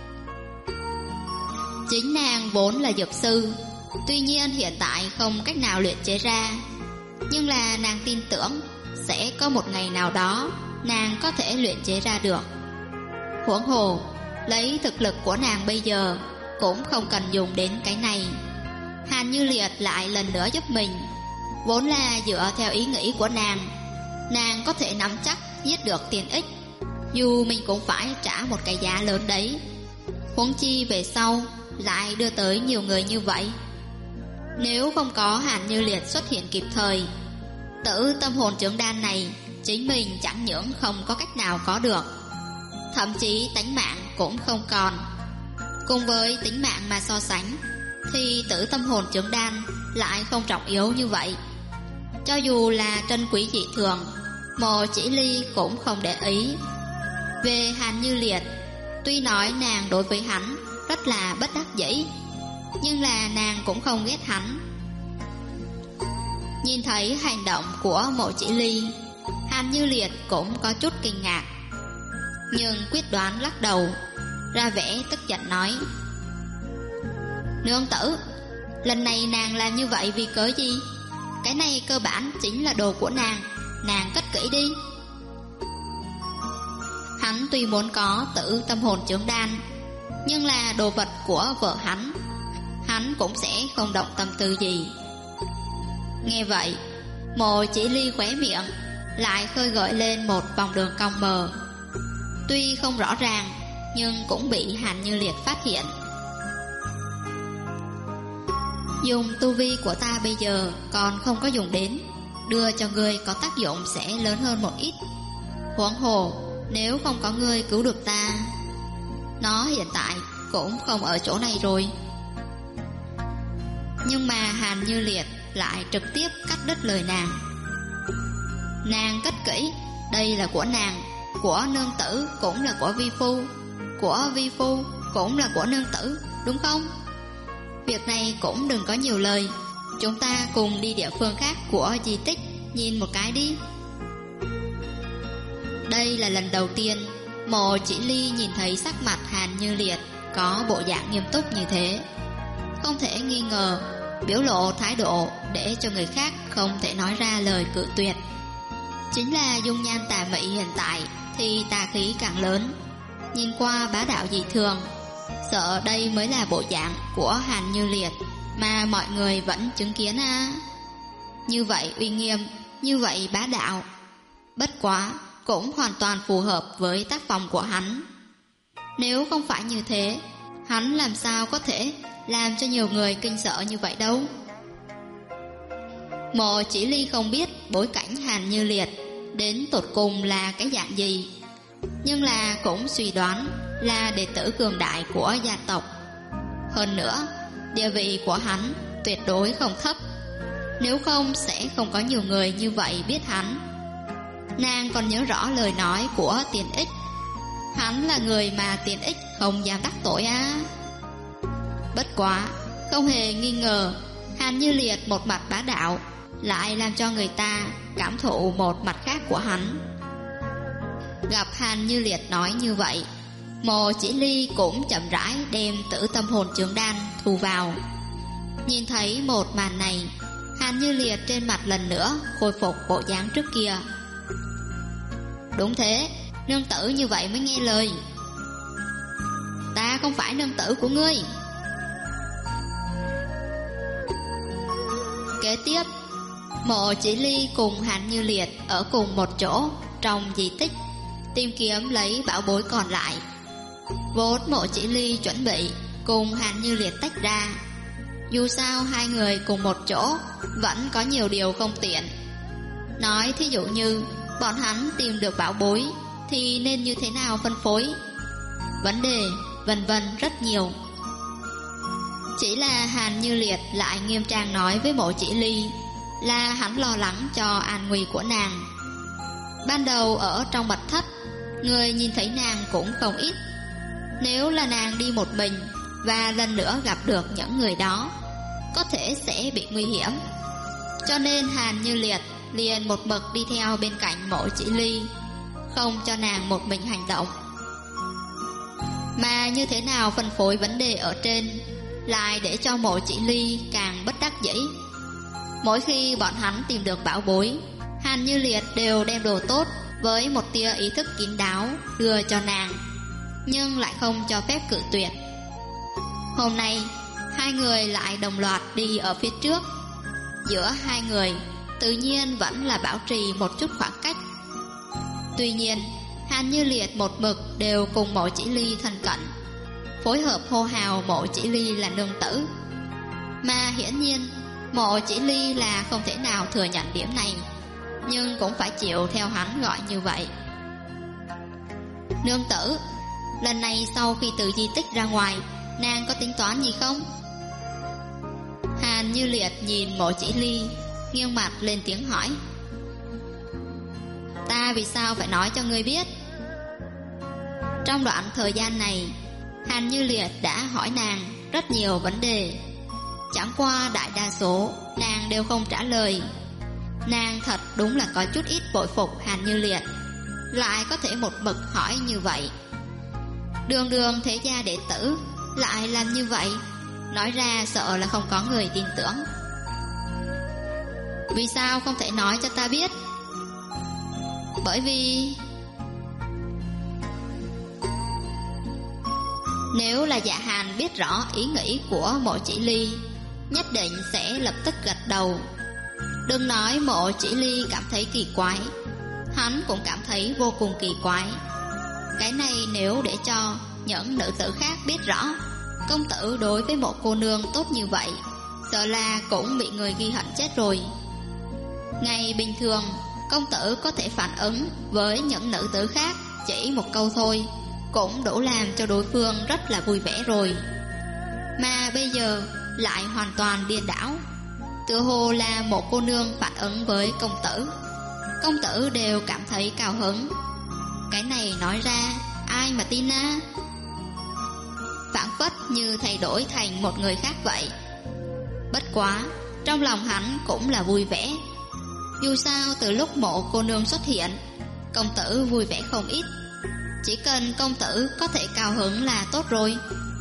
Chính nàng vốn là dược sư, tuy nhiên hiện tại không cách nào luyện chế ra, nhưng là nàng tin tưởng sẽ có một ngày nào đó nàng có thể luyện chế ra được. Huống hồ, lấy thực lực của nàng bây giờ cũng không cần dùng đến cái này. Hàn Như Liệt lại lần nữa giúp mình. Vốn là dựa theo ý nghĩ của nàng có thể nắm chắc giết được Tiền Ích, dù mình cũng phải trả một cái giá lớn đấy. Huống chi về sau lại đưa tới nhiều người như vậy. Nếu không có Hàn Như Liệt xuất hiện kịp thời, Tử Tâm Hồn Chướng Đan này chính mình chẳng những không có cách nào có được, thậm chí tánh mạng cũng không còn. Cùng với tính mạng mà so sánh thì Tử Tâm Hồn Chướng Đan lại không trọng yếu như vậy. Cho dù là trân quý dị thường, Mộ Chỉ Ly cũng không để ý. Về Hàn Như Liệt, tuy nói nàng đối với hắn rất là bất đắc dĩ, nhưng là nàng cũng không ghét hắn. Nhìn thấy hành động của Mộ Chỉ Ly, Hàn Như Liệt cũng có chút kinh ngạc, nhưng quyết đoán lắc đầu, ra vẻ tức giận nói: Nương tử, lần này nàng làm như vậy vì cớ gì? Cái này cơ bản chính là đồ của nàng cất kỹ đi. Hắn tuy muốn có Tử Tâm Hồn Chướng Đan, nhưng là đồ vật của vợ hắn cũng sẽ không động tâm tư gì. Nghe vậy, Mộ Chỉ Ly khóe miệng lại khơi gợi lên một vòng đường cong mờ. Tuy không rõ ràng, nhưng cũng bị Hàn Như Liệt phát hiện. Dùng tu vi của ta bây giờ còn không có dùng đến, đưa cho ngươi có tác dụng sẽ lớn hơn một ít. Huống hồ, nếu không có ngươi cứu được ta, nó hiện tại cũng không ở chỗ này rồi. Nhưng mà Hàn Như Liệt lại trực tiếp cắt đứt lời nàng. Nàng cất kỹ, đây là của nàng, của nương tử cũng là của vi phu, của vi phu cũng là của nương tử, đúng không? Việc này cũng đừng có nhiều lời, chúng ta cùng đi địa phương khác của di tích nhìn một cái đi. Đây là lần đầu tiên Mộ Chỉ Ly nhìn thấy sắc mặt Hàn Như Liệt có bộ dạng nghiêm túc như thế. Không thể nghi ngờ, biểu lộ thái độ để cho người khác không thể nói ra lời cự tuyệt. Chính là dung nhan tà mị hiện tại thì tà khí càng lớn, nhìn qua bá đạo dị thường. Sợ đây mới là bộ dạng của Hàn Như Liệt mà mọi người vẫn chứng kiến à. Như vậy uy nghiêm, như vậy bá đạo, bất quá cũng hoàn toàn phù hợp với tác phong của hắn. Nếu không phải như thế, hắn làm sao có thể làm cho nhiều người kinh sợ như vậy đâu. Mộ Chỉ Ly không biết bối cảnh Hàn Như Liệt đến tột cùng là cái dạng gì, nhưng là cũng suy đoán là đệ tử cường đại của gia tộc. Hơn nữa, địa vị của hắn tuyệt đối không thấp, nếu không sẽ không có nhiều người như vậy biết hắn. Nàng còn nhớ rõ lời nói của Tiền Ích, hắn là người mà Tiền Ích không dám đắc tội á. Bất quá, không hề nghi ngờ, Hàn Như Liệt một mặt bá đạo lại làm cho người ta cảm thụ một mặt khác của hắn. Gặp Hàn Như Liệt nói như vậy, Mộ Chỉ Ly cũng chậm rãi đem Tử Tâm Hồn Chướng Đan thu vào. Nhìn thấy một màn này, Hàn Như Liệt trên mặt lần nữa khôi phục bộ dáng trước kia. Đúng thế, nương tử như vậy mới nghe lời. Ta không phải nương tử của ngươi. Kế tiếp, Mộ Chỉ Ly cùng Hàn Như Liệt ở cùng một chỗ trong di tích tìm kiếm lấy bảo bối còn lại. Vốn Mộ Chỉ Ly chuẩn bị cùng Hàn Như Liệt tách ra, dù sao hai người cùng một chỗ vẫn có nhiều điều không tiện. Nói thí dụ như bọn hắn tìm được bảo bối thì nên như thế nào phân phối, vấn đề vân vân rất nhiều. Chỉ là Hàn Như Liệt lại nghiêm trang nói với Mộ Chỉ Ly là hắn lo lắng cho an nguy của nàng. Ban đầu ở trong mật thất, người nhìn thấy nàng cũng không ít. Nếu là nàng đi một mình và lần nữa gặp được những người đó, có thể sẽ bị nguy hiểm. Cho nên Hàn Như Liệt liền một mực đi theo bên cạnh Mộ Chỉ Ly, không cho nàng một mình hành động. Mà như thế nào phân phối vấn đề ở trên lại để cho Mộ Chỉ Ly càng bất đắc dĩ. Mỗi khi bọn hắn tìm được bảo bối, Hàn Như Liệt đều đem đồ tốt với một tia ý thức kín đáo đưa cho nàng. nhưng lại không cho phép cự tuyệt. Hôm nay hai người lại đồng loạt đi ở phía trước. Giữa hai người tự nhiên vẫn là bảo trì một chút khoảng cách. Tuy nhiên Hàn Như Liệt một mực đều cùng Mộ Chỉ Ly thân cận, phối hợp hô hào Mộ Chỉ Ly là nương tử. Mà hiển nhiên Mộ Chỉ Ly là không thể nào thừa nhận điểm này, nhưng cũng phải chịu theo hắn gọi như vậy. Nương tử, lần này sau khi từ di tích ra ngoài, nàng có tính toán gì không? Hàn Như Liệt nhìn Mộ Chỉ Ly, nghiêng mặt lên tiếng hỏi. Ta vì sao phải nói cho ngươi biết? Trong đoạn thời gian này, Hàn Như Liệt đã hỏi nàng rất nhiều vấn đề, chẳng qua đại đa số nàng đều không trả lời. Nàng thật đúng là có chút ít bội phục Hàn Như Liệt, lại có thể một mực hỏi như vậy. Đường đường thế gia đệ tử lại làm như vậy, nói ra sợ là không có người tin tưởng. Vì sao không thể nói cho ta biết? Bởi vì nếu là Dạ Hàn biết rõ ý nghĩ của Mộ Chỉ Ly, nhất định sẽ lập tức gật đầu. Đừng nói Mộ Chỉ Ly cảm thấy kỳ quái, hắn cũng cảm thấy vô cùng kỳ quái. Cái này nếu để cho những nữ tử khác biết rõ công tử đối với một cô nương tốt như vậy, sợ là cũng bị người ghi hận chết rồi. Ngày bình thường công tử có thể phản ứng với những nữ tử khác chỉ một câu thôi, cũng đủ làm cho đối phương rất là vui vẻ rồi. Mà bây giờ lại hoàn toàn điên đảo, tựa hồ là một cô nương phản ứng với công tử đều cảm thấy cao hứng. Cái này nói ra ai mà tin á? Phảng phất như thay đổi thành một người khác vậy. Bất quá trong lòng hắn cũng là vui vẻ. Dù sao từ lúc Mộ cô nương xuất hiện, công tử vui vẻ không ít. Chỉ cần công tử có thể cao hứng là tốt rồi.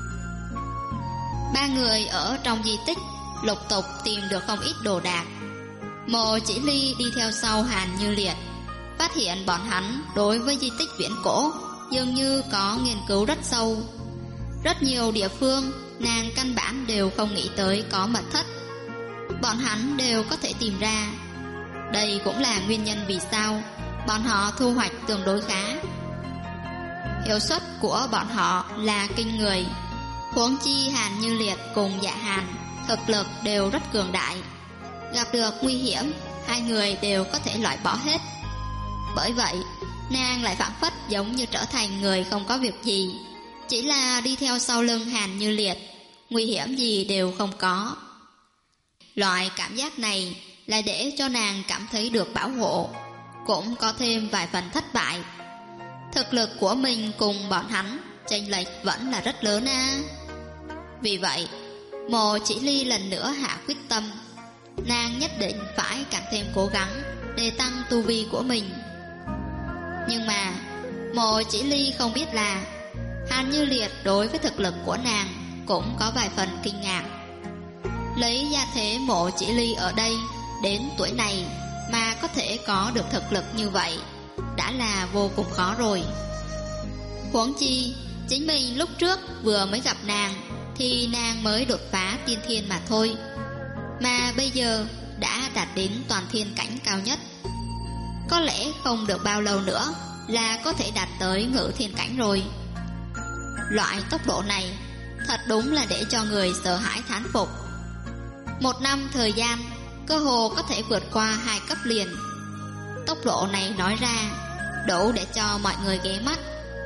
Ba người ở trong di tích lục tục tìm được không ít đồ đạc. Mộ Chỉ Ly đi theo sau Hàn Như Liệt, phát hiện bọn hắn đối với di tích viễn cổ dường như có nghiên cứu rất sâu. Rất nhiều địa phương nàng căn bản đều không nghĩ tới có mật thất, bọn hắn đều có thể tìm ra. Đây cũng là nguyên nhân vì sao bọn họ thu hoạch tương đối khá. Hiệu suất của bọn họ là kinh người. Huống chi Hàn Như Liệt cùng Dạ Hàn thực lực đều rất cường đại, gặp được nguy hiểm hai người đều có thể loại bỏ hết. Bởi vậy nàng lại phảng phất giống như trở thành người không có việc gì, chỉ là đi theo sau lưng Hàn Như Liệt, nguy hiểm gì đều không có. Loại cảm giác này là để cho nàng cảm thấy được bảo hộ, cũng có thêm vài phần thất bại. Thực lực của mình cùng bọn hắn chênh lệch vẫn là rất lớn a. Vì vậy Mộ Chỉ Ly lần nữa hạ quyết tâm, nàng nhất định phải càng thêm cố gắng để tăng tu vi của mình. Nhưng mà Mộ Chỉ Ly không biết là Hàn Như Liệt đối với thực lực của nàng cũng có vài phần kinh ngạc. Lấy gia thế Mộ Chỉ Ly ở đây đến tuổi này mà có thể có được thực lực như vậy đã là vô cùng khó rồi. Huống chi chính mình lúc trước vừa mới gặp nàng thì nàng mới đột phá tiên thiên mà thôi, mà bây giờ đã đạt đến toàn thiên cảnh cao nhất. Có lẽ không được bao lâu nữa là có thể đạt tới ngự thiên cảnh rồi. Loại tốc độ này thật đúng là để cho người sợ hãi thán phục. 1 năm thời gian cơ hồ có thể vượt qua 2 cấp liền. Tốc độ này nói ra đủ để cho mọi người ghé mắt.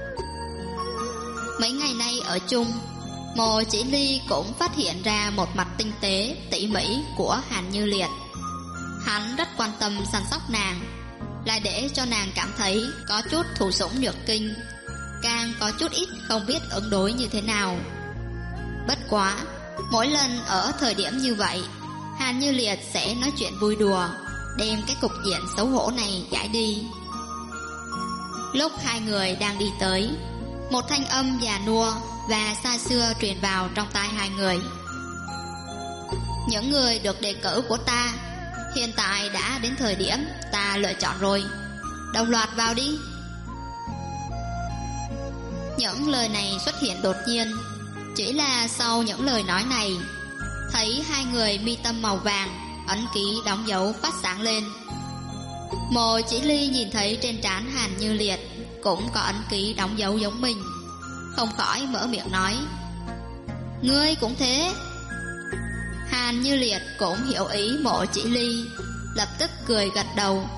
Mấy ngày nay ở chung, Mộ Chỉ Ly cũng phát hiện ra một mặt tinh tế tỉ mỉ của Hàn Như Liệt. Hắn rất quan tâm săn sóc nàng, là để cho nàng cảm thấy có chút thụ sủng nhược kinh, càng có chút ít không biết ứng đối như thế nào. Bất quá mỗi lần ở thời điểm như vậy, Hàn Như Liệt sẽ nói chuyện vui đùa, đem cái cục diện xấu hổ này giải đi. Lúc hai người đang đi tới, một thanh âm già nua và xa xưa truyền vào trong tai hai người. Những người được đề cử của ta, hiện tại đã đến thời điểm ta lựa chọn rồi, đồng loạt vào đi. Những lời này xuất hiện đột nhiên. Chỉ là sau những lời nói này, thấy hai người mi tâm màu vàng, ấn ký đóng dấu phát sáng lên. Mộ Chỉ Ly nhìn thấy trên trán Hàn Như Liệt cũng có ấn ký đóng dấu giống mình, không khỏi mở miệng nói: "Ngươi cũng thế?" Hàn Như Liệt cũng hiểu ý Mộ Chỉ Ly, lập tức cười gật đầu: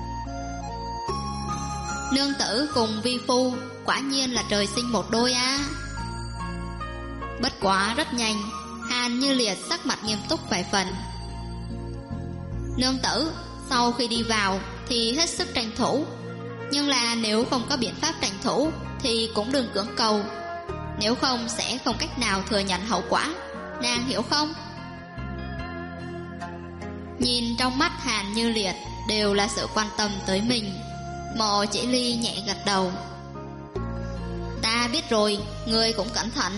"Nương tử cùng vi phu quả nhiên là trời sinh một đôi á." Bất quá rất nhanh, Hàn Như Liệt sắc mặt nghiêm túc vài phần: "Nương tử sau khi đi vào thì hết sức tranh thủ, nhưng là nếu không có biện pháp tranh thủ thì cũng đừng cưỡng cầu, nếu không sẽ không cách nào thừa nhận hậu quả, nàng hiểu không?" Nhìn trong mắt Hàn Như Liệt đều là sự quan tâm tới mình, Mộ Chỉ Ly nhẹ gật đầu: "Ta biết rồi, ngươi cũng cẩn thận."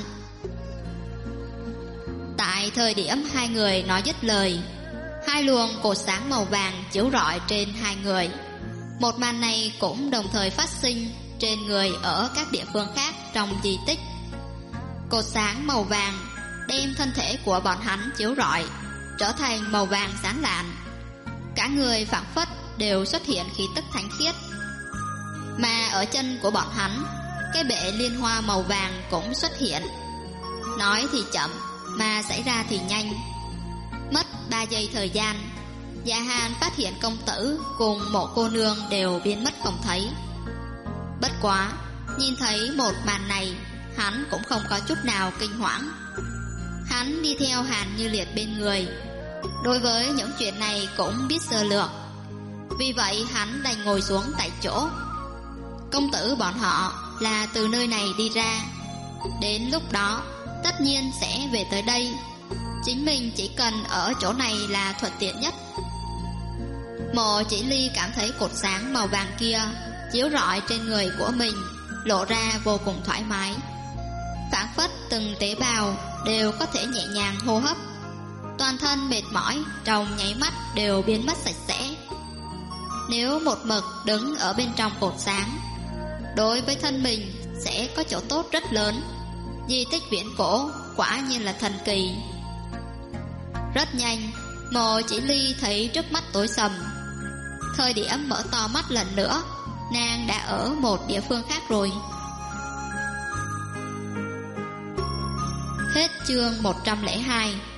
Tại thời điểm hai người nói dứt lời, hai luồng cột sáng màu vàng chiếu rọi trên hai người. Một màn này cũng đồng thời phát sinh trên người ở các địa phương khác trong di tích. Cột sáng màu vàng đem thân thể của bọn hắn chiếu rọi, trở thành màu vàng sáng lạn. Cả người phảng phất đều xuất hiện khí tức thánh khiết. Mà ở chân của bọn hắn, cái bệ liên hoa màu vàng cũng xuất hiện. Nói thì chậm, mà xảy ra thì nhanh. Mất 3 giây thời gian, Dạ Hàn phát hiện công tử cùng Mộ cô nương đều biến mất không thấy. Bất quá, nhìn thấy một màn này, hắn cũng không có chút nào kinh hoảng. Hắn đi theo Hàn Như Liệt bên người, đối với những chuyện này cũng biết sơ lược. Vì vậy hắn đành ngồi xuống tại chỗ. Công tử bọn họ là từ nơi này đi ra, đến lúc đó tất nhiên sẽ về tới đây. Chính mình chỉ cần ở chỗ này là thuận tiện nhất. Mộ Chỉ Ly cảm thấy cột sáng màu vàng kia chiếu rọi trên người của mình, lộ ra vô cùng thoải mái. Phảng phất từng tế bào đều có thể nhẹ nhàng hô hấp. Toàn thân mệt mỏi trong nháy mắt đều biến mất sạch sẽ. Nếu một mực đứng ở bên trong cột sáng, đối với thân mình sẽ có chỗ tốt rất lớn. Di tích viễn cổ quả nhiên là thần kỳ. Rất nhanh, Mộ Chỉ Ly thấy trước mắt tối sầm. Thời điểm mở to mắt lần nữa, nàng đã ở một địa phương khác rồi. Hết chương 102.